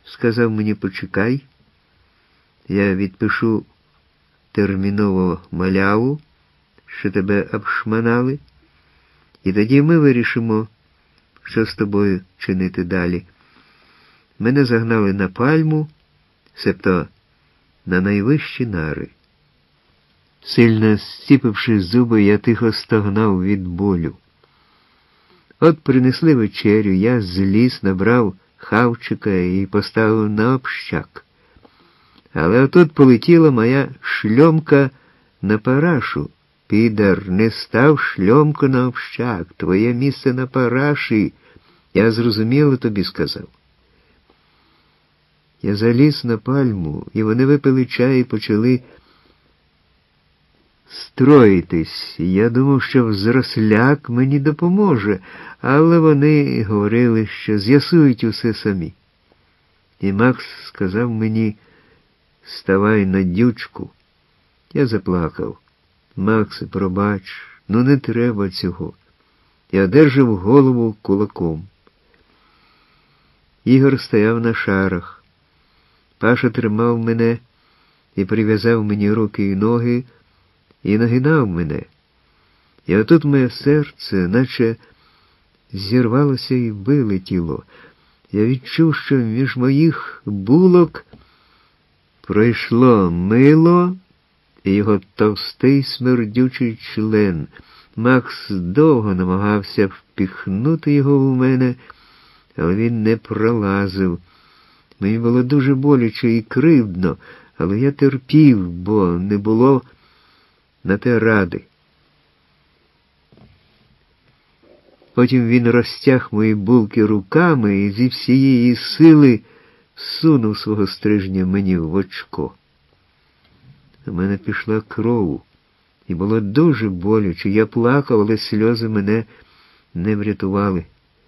сказав мені почекай, я відпишу терміново маляву, що тебе обшманали, і тоді ми вирішимо, що з тобою чинити далі. Мене загнали на пальму, себто на найвищі нари. Сильно зціпивши зуби, я тихо стогнав від болю. От принесли вечерю, я зліз, набрав хавчика і поставив на общак. Але отут полетіла моя шльомка на парашу. Підар, не став шльомку на общак, твоє місце на параші, я зрозуміло тобі сказав. Я заліз на пальму, і вони випили чай і почали строїтись. Я думав, що взросляк мені допоможе, але вони говорили, що з'ясують усе самі. І Макс сказав мені, ставай на дючку. Я заплакав. Максе, пробач, ну не треба цього. Я одержав голову кулаком. Ігор стояв на шарах. Паша тримав мене і прив'язав мені руки і ноги, і нагинав мене. І отут моє серце, наче зірвалося і вилетіло. Я відчув, що між моїх булок пройшло мило і його товстий смердючий член. Макс довго намагався впіхнути його в мене, але він не пролазив. Мені було дуже боляче і кривдно, але я терпів, бо не було на те ради. Потім він розтяг мої булки руками і зі всієї сили всунув свого стрижня мені в очко. У мене пішла кров, і було дуже боляче. Я плакав, але сльози мене не врятували.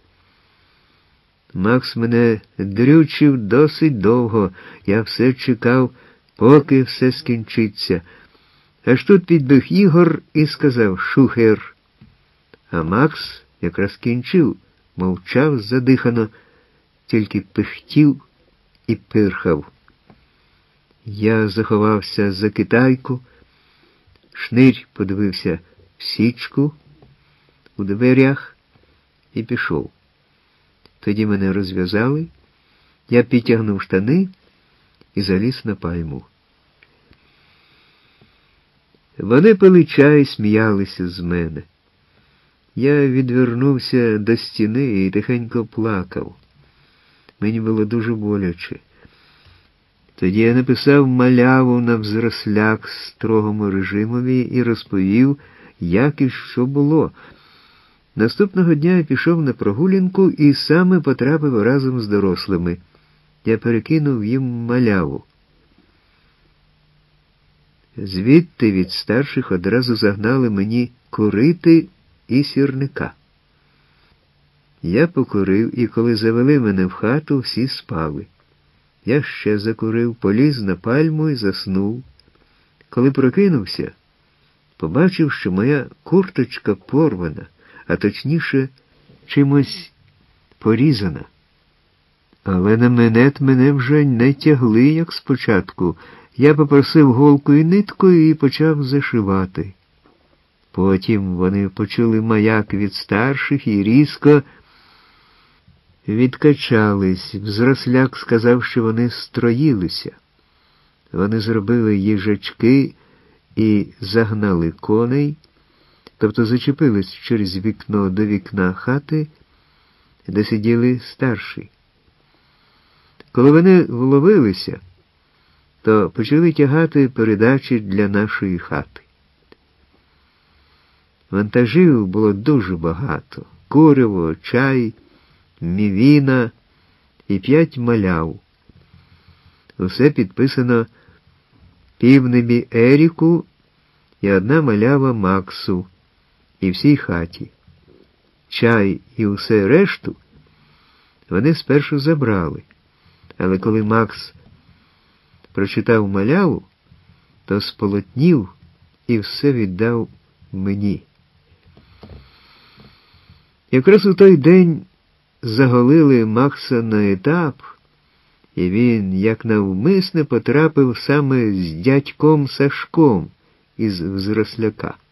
Макс мене дрючив досить довго. Я все чекав, поки все скінчиться. Аж тут підбіг Ігор і сказав «Шухер». А Макс якраз кінчив, мовчав задихано, тільки пихтів і пирхав. Я заховався за китайку, Шнирь подивився в січку у дверях і пішов. Тоді мене розв'язали, я підтягнув штани і заліз на пальму. Вони пили чай, сміялися з мене. Я відвернувся до стіни і тихенько плакав. Мені було дуже боляче. Тоді я написав маляву на взросляк строгому режимові і розповів, як і що було. Наступного дня я пішов на прогулянку і саме потрапив разом з дорослими. Я перекинув їм маляву. Звідти від старших одразу загнали мені курити і сірника. Я покурив, і коли завели мене в хату, всі спали. Я ще закурив, поліз на пальму і заснув. Коли прокинувся, побачив, що моя курточка порвана, а точніше, чимось порізана. Але на минет мене вже не тягли, як спочатку. Я попросив голку і нитку і почав зашивати. Потім вони почули маяк від старших і різко відкачались. Взросляк сказав, що вони строїлися. Вони зробили їжачки і загнали коней, тобто зачепились через вікно до вікна хати, де сиділи старші. Коли вони вловилися, то почали тягати передачі для нашої хати. Вантажів було дуже багато. Куриво, чай, мівіна і 5 маляв. Усе підписано півнебі Еріку і 1 малява Максу і всій хаті. Чай і усе решту вони спершу забрали, але коли Макс прочитав маляву, то сполотнів і все віддав мені. Якраз у той день заголили Макса на етап, і він, як навмисне, потрапив саме з дядьком Сашком із Взросляка.